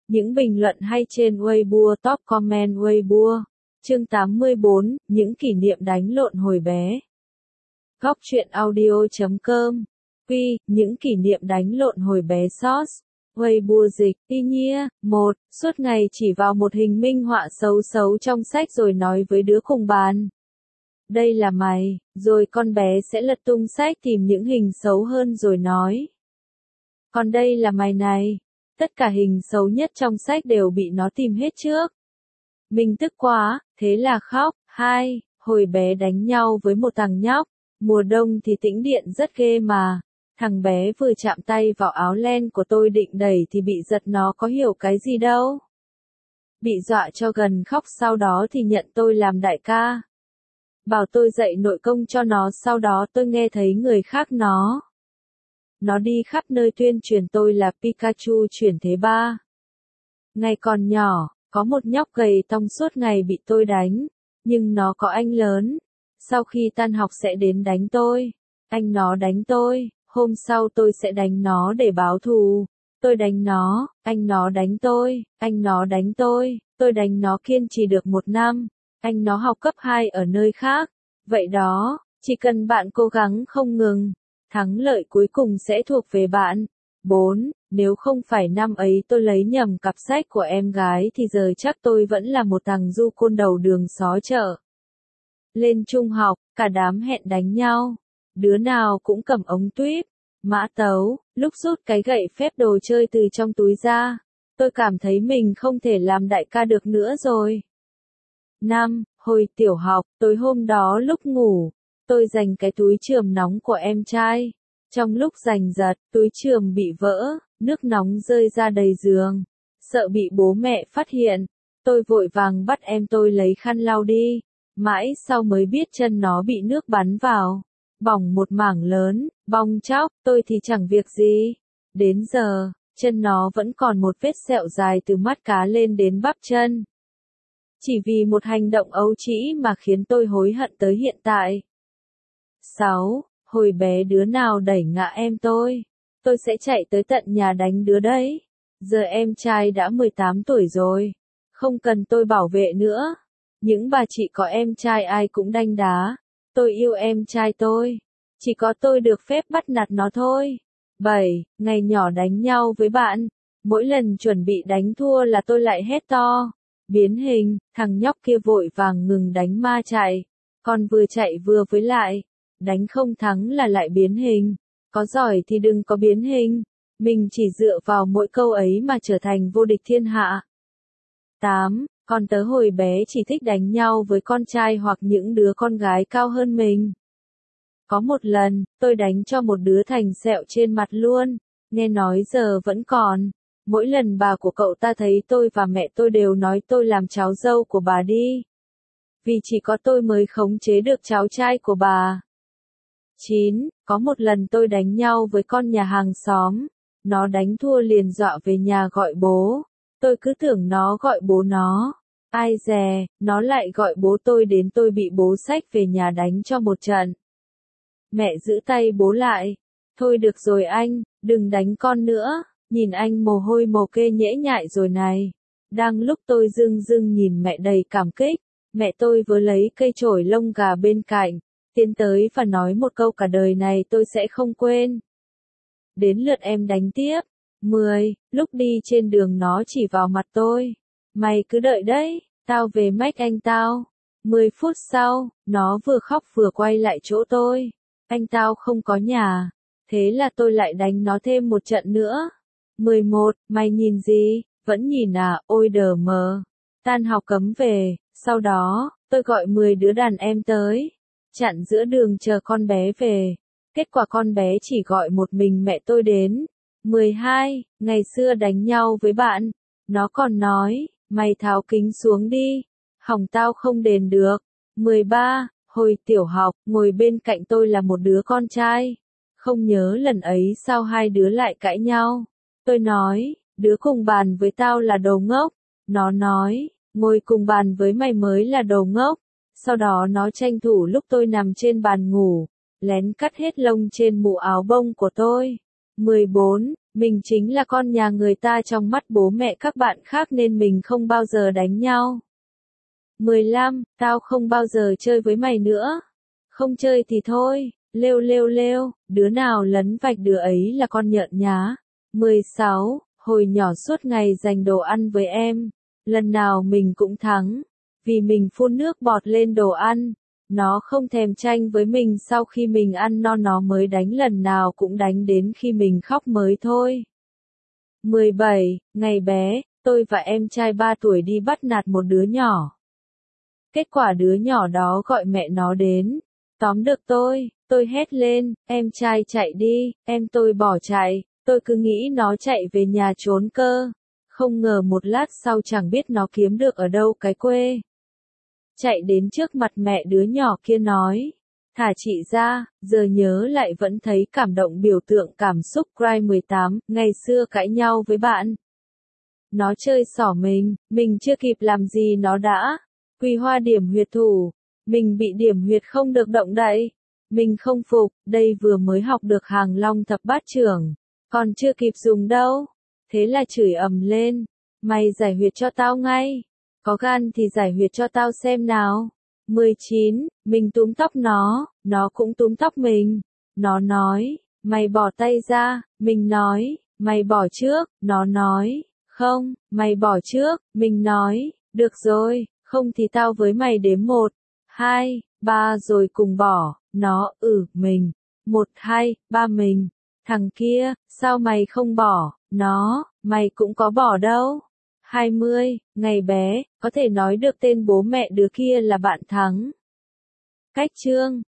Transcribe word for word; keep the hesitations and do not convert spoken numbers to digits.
Những bình luận hay trên Weibo, top comment Weibo. Chương tám mươi bốn, những kỷ niệm đánh lộn hồi bé. Góc truyện audio chấm com. Quy, những kỷ niệm đánh lộn hồi bé source. Weibo dịch, y nhia, một, suốt ngày chỉ vào một hình minh họa xấu xấu trong sách rồi nói với đứa cùng bàn. Đây là mày, rồi con bé sẽ lật tung sách tìm những hình xấu hơn rồi nói. Còn đây là mày này. Tất cả hình xấu nhất trong sách đều bị nó tìm hết trước. Mình tức quá, thế là khóc. Hai, hồi bé đánh nhau với một thằng nhóc. Mùa đông thì tĩnh điện rất ghê mà. Thằng bé vừa chạm tay vào áo len của tôi định đẩy thì bị giật, nó có hiểu cái gì đâu. Bị dọa cho gần khóc, sau đó thì nhận tôi làm đại ca. Bảo tôi dạy nội công cho nó, sau đó tôi nghe thấy người khác nó. Nó đi khắp nơi tuyên truyền tôi là Pikachu chuyển thế ba. Ngày còn nhỏ, có một nhóc gầy tông suốt ngày bị tôi đánh, nhưng nó có anh lớn. Sau khi tan học sẽ đến đánh tôi. Anh nó đánh tôi, hôm sau tôi sẽ đánh nó để báo thù. Tôi đánh nó, anh nó đánh tôi, anh nó đánh tôi, tôi đánh nó kiên trì được một năm. Anh nó học cấp hai ở nơi khác. Vậy đó, chỉ cần bạn cố gắng không ngừng, thắng lợi cuối cùng sẽ thuộc về bạn. bốn. Nếu không phải năm ấy tôi lấy nhầm cặp sách của em gái thì giờ chắc tôi vẫn là một thằng du côn đầu đường xó chợ. Lên trung học, cả đám hẹn đánh nhau. Đứa nào cũng cầm ống tuyếp, mã tấu, lúc rút cái gậy phép đồ chơi từ trong túi ra. Tôi cảm thấy mình không thể làm đại ca được nữa rồi. năm. Hồi tiểu học, tối hôm đó lúc ngủ, tôi giành cái túi chườm nóng của em trai. Trong lúc giành giật, túi chườm bị vỡ, nước nóng rơi ra đầy giường. Sợ bị bố mẹ phát hiện, tôi vội vàng bắt em tôi lấy khăn lau đi. Mãi sau mới biết chân nó bị nước bắn vào, bỏng một mảng lớn, bong chóc, tôi thì chẳng việc gì. Đến giờ, chân nó vẫn còn một vết sẹo dài từ mắt cá lên đến bắp chân. Chỉ vì một hành động ấu trĩ mà khiến tôi hối hận tới hiện tại. sáu. Hồi bé đứa nào đẩy ngã em tôi, tôi sẽ chạy tới tận nhà đánh đứa đấy. Giờ em trai đã mười tám tuổi rồi, không cần tôi bảo vệ nữa. Những bà chị có em trai ai cũng đanh đá. Tôi yêu em trai tôi, chỉ có tôi được phép bắt nạt nó thôi. bảy. Ngày nhỏ đánh nhau với bạn, mỗi lần chuẩn bị đánh thua là tôi lại hét to. Biến hình, thằng nhóc kia vội vàng ngừng đánh ma chạy. Còn vừa chạy vừa với lại. Đánh không thắng là lại biến hình. Có giỏi thì đừng có biến hình. Mình chỉ dựa vào mỗi câu ấy mà trở thành vô địch thiên hạ. tám. Còn tớ hồi bé chỉ thích đánh nhau với con trai hoặc những đứa con gái cao hơn mình. Có một lần, tôi đánh cho một đứa thành sẹo trên mặt luôn. Nghe nói giờ vẫn còn. Mỗi lần bà của cậu ta thấy tôi và mẹ tôi đều nói tôi làm cháu dâu của bà đi. Vì chỉ có tôi mới khống chế được cháu trai của bà. chín. Có một lần tôi đánh nhau với con nhà hàng xóm. Nó đánh thua liền dọa về nhà gọi bố. Tôi cứ tưởng nó gọi bố nó. Ai dè, nó lại gọi bố tôi đến, tôi bị bố xách về nhà đánh cho một trận. Mẹ giữ tay bố lại. Thôi được rồi anh, đừng đánh con nữa. Nhìn anh mồ hôi mồ kê nhễ nhại rồi này. Đang lúc tôi dưng dưng nhìn mẹ đầy cảm kích, mẹ tôi vừa lấy cây chổi lông gà bên cạnh, tiến tới và nói một câu cả đời này tôi sẽ không quên. Đến lượt em đánh tiếp. mười. Lúc đi trên đường nó chỉ vào mặt tôi. Mày cứ đợi đấy, tao về mách anh tao. mười phút sau, nó vừa khóc vừa quay lại chỗ tôi. Anh tao không có nhà. Thế là tôi lại đánh nó thêm một trận nữa. mười một. Mày nhìn gì? Vẫn nhìn à? Ôi đờ mờ. Tan học cấm về. Sau đó, tôi gọi mười đứa đàn em tới. Chặn giữa đường chờ con bé về. Kết quả con bé chỉ gọi một mình mẹ tôi đến. mười hai. Ngày xưa đánh nhau với bạn. Nó còn nói, mày tháo kính xuống đi. Hỏng tao không đền được. mười ba. Hồi tiểu học, ngồi bên cạnh tôi là một đứa con trai. Không nhớ lần ấy sao hai đứa lại cãi nhau. Tôi nói, đứa cùng bàn với tao là đồ ngốc. Nó nói, ngồi cùng bàn với mày mới là đồ ngốc. Sau đó nó tranh thủ lúc tôi nằm trên bàn ngủ, lén cắt hết lông trên mũ áo bông của tôi. mười bốn. Mình chính là con nhà người ta trong mắt bố mẹ các bạn khác nên mình không bao giờ đánh nhau. mười lăm. Tao không bao giờ chơi với mày nữa. Không chơi thì thôi, lêu lêu lêu, đứa nào lấn vạch đứa ấy là con nhợn nhá. mười sáu. Hồi nhỏ suốt ngày giành đồ ăn với em. Lần nào mình cũng thắng. Vì mình phun nước bọt lên đồ ăn. Nó không thèm tranh với mình, sau khi mình ăn no nó mới đánh, lần nào cũng đánh đến khi mình khóc mới thôi. mười bảy. Ngày bé, tôi và em trai ba tuổi đi bắt nạt một đứa nhỏ. Kết quả đứa nhỏ đó gọi mẹ nó đến. Tóm được tôi, tôi hét lên, em trai chạy đi, em tôi bỏ chạy, tôi cứ nghĩ nó chạy về nhà trốn cơ. Không ngờ một lát sau chẳng biết nó kiếm được ở đâu cái quê. Chạy đến trước mặt mẹ đứa nhỏ kia nói, thả chị ra, giờ nhớ lại vẫn thấy cảm động. Biểu tượng cảm xúc. Cry mười tám. Ngày xưa cãi nhau với bạn. Nó chơi xỏ mình, mình chưa kịp làm gì nó đã quy hoa điểm huyệt thủ. Mình bị điểm huyệt không được động đậy. Mình không phục, đây vừa mới học được hàng long thập bát trưởng, còn chưa kịp dùng đâu. Thế là chửi ầm lên, mày giải huyệt cho tao ngay. Có gan thì giải huyệt cho tao xem nào. mười chín. Mình túm tóc nó, nó cũng túm tóc mình. Nó nói, mày bỏ tay ra, mình nói, mày bỏ trước, nó nói, không, mày bỏ trước, mình nói, được rồi, không thì tao với mày đếm một, hai, ba rồi cùng bỏ, nó, ừ, mình, một, hai, ba mình, thằng kia, sao mày không bỏ, nó, mày cũng có bỏ đâu. hai mươi. Ngày bé, có thể nói được tên bố mẹ đứa kia là bạn thắng. Cách chương